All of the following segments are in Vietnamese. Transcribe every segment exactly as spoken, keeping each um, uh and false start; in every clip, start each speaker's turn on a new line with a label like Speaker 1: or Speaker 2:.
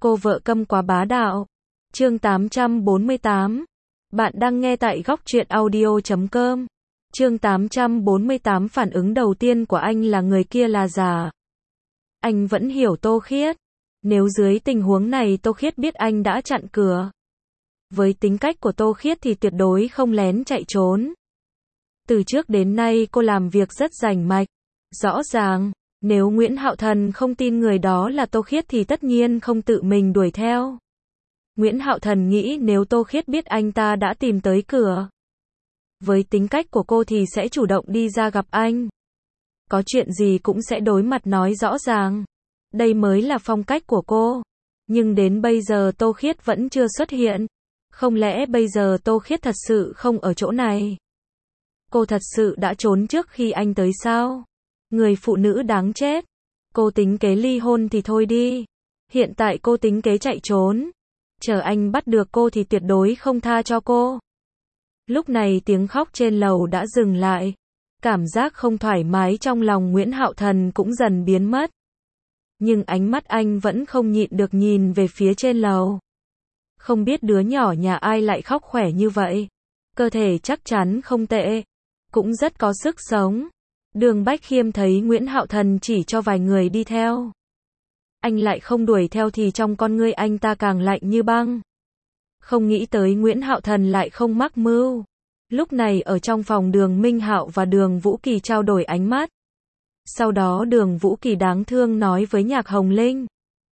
Speaker 1: Cô vợ câm quá bá đạo. Chương tám trăm bốn mươi tám. Bạn đang nghe tại góc truyện audio chấm com. Chương tám trăm bốn mươi tám. Phản ứng đầu tiên của anh là người kia là giả. Anh vẫn hiểu Tô Khiết. Nếu dưới tình huống này Tô Khiết biết anh đã chặn cửa. Với tính cách của Tô Khiết thì tuyệt đối không lén chạy trốn. Từ trước đến nay cô làm việc rất rành mạch. Rõ ràng, nếu Nguyễn Hạo Thần không tin người đó là Tô Khiết thì tất nhiên không tự mình đuổi theo. Nguyễn Hạo Thần nghĩ nếu Tô Khiết biết anh ta đã tìm tới cửa, với tính cách của cô thì sẽ chủ động đi ra gặp anh. Có chuyện gì cũng sẽ đối mặt nói rõ ràng. Đây mới là phong cách của cô. Nhưng đến bây giờ Tô Khiết vẫn chưa xuất hiện. Không lẽ bây giờ Tô Khiết thật sự không ở chỗ này? Cô thật sự đã trốn trước khi anh tới sao? Người phụ nữ đáng chết. Cô tính kế ly hôn thì thôi đi. Hiện tại cô tính kế chạy trốn. Chờ anh bắt được cô thì tuyệt đối không tha cho cô. Lúc này tiếng khóc trên lầu đã dừng lại. Cảm giác không thoải mái trong lòng Nguyễn Hạo Thần cũng dần biến mất. Nhưng ánh mắt anh vẫn không nhịn được nhìn về phía trên lầu. Không biết đứa nhỏ nhà ai lại khóc khỏe như vậy. Cơ thể chắc chắn không tệ. Cũng rất có sức sống. Đường Bách Khiêm thấy Nguyễn Hạo Thần chỉ cho vài người đi theo. Anh lại không đuổi theo thì trong con ngươi anh ta càng lạnh như băng. Không nghĩ tới Nguyễn Hạo Thần lại không mắc mưu. Lúc này ở trong phòng Đường Minh Hạo và Đường Vũ Kỳ trao đổi ánh mắt. Sau đó Đường Vũ Kỳ đáng thương nói với Nhạc Hồng Linh.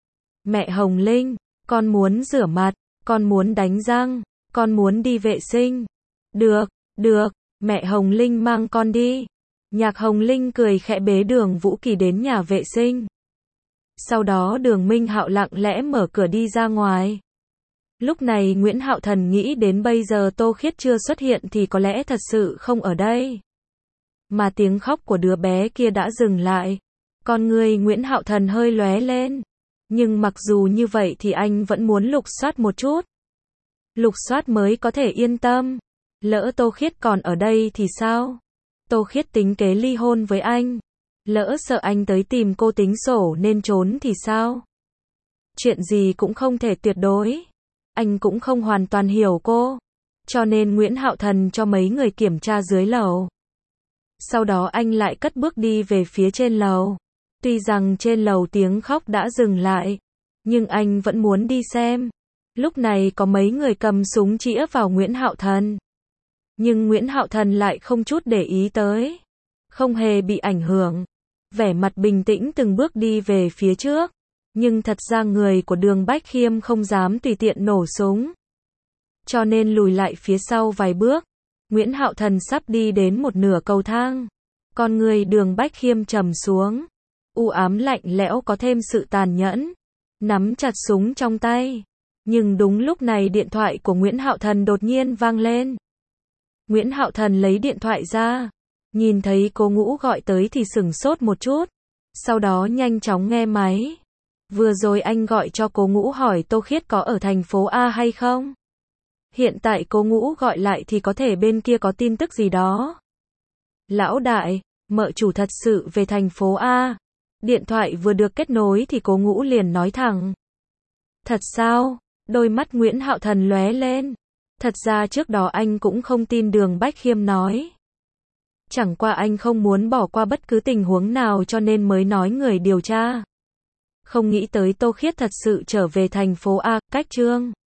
Speaker 1: Mẹ Hồng Linh, con muốn rửa mặt, con muốn đánh răng, con muốn đi vệ sinh. Được, được, mẹ Hồng Linh mang con đi. Nhạc Hồng Linh cười khẽ bế Đường Vũ Kỳ đến nhà vệ sinh. Sau đó Đường Minh Hạo lặng lẽ mở cửa đi ra ngoài. Lúc này Nguyễn Hạo Thần nghĩ đến bây giờ Tô Khiết chưa xuất hiện thì có lẽ thật sự không ở đây. Mà tiếng khóc của đứa bé kia đã dừng lại. Con người Nguyễn Hạo Thần hơi lóe lên. Nhưng mặc dù như vậy thì anh vẫn muốn lục soát một chút. Lục soát mới có thể yên tâm. Lỡ Tô Khiết còn ở đây thì sao? Tô Khiết tính kế ly hôn với anh. Lỡ sợ anh tới tìm cô tính sổ nên trốn thì sao? Chuyện gì cũng không thể tuyệt đối. Anh cũng không hoàn toàn hiểu cô. Cho nên Nguyễn Hạo Thần cho mấy người kiểm tra dưới lầu. Sau đó anh lại cất bước đi về phía trên lầu. Tuy rằng trên lầu tiếng khóc đã dừng lại. Nhưng anh vẫn muốn đi xem. Lúc này có mấy người cầm súng chĩa vào Nguyễn Hạo Thần. Nhưng Nguyễn Hạo Thần lại không chút để ý tới. Không hề bị ảnh hưởng. Vẻ mặt bình tĩnh từng bước đi về phía trước. Nhưng thật ra người của Đường Bách Khiêm không dám tùy tiện nổ súng. Cho nên lùi lại phía sau vài bước. Nguyễn Hạo Thần sắp đi đến một nửa cầu thang. Con người Đường Bách Khiêm trầm xuống. U ám lạnh lẽo có thêm sự tàn nhẫn. Nắm chặt súng trong tay. Nhưng đúng lúc này điện thoại của Nguyễn Hạo Thần đột nhiên vang lên. Nguyễn Hạo Thần lấy điện thoại ra. Nhìn thấy cô Ngũ gọi tới thì sửng sốt một chút. Sau đó nhanh chóng nghe máy. Vừa rồi anh gọi cho cô Ngũ hỏi Tô Khiết có ở thành phố A hay không? Hiện tại cô Ngũ gọi lại thì có thể bên kia có tin tức gì đó. Lão đại, mợ chủ thật sự về thành phố A. Điện thoại vừa được kết nối thì cô Ngũ liền nói thẳng. Thật sao? Đôi mắt Nguyễn Hạo Thần lóe lên. Thật ra trước đó anh cũng không tin Đường Bách Khiêm nói. Chẳng qua anh không muốn bỏ qua bất cứ tình huống nào cho nên mới nói người điều tra. Không nghĩ tới Tô Khiết thật sự trở về thành phố A, cách Trương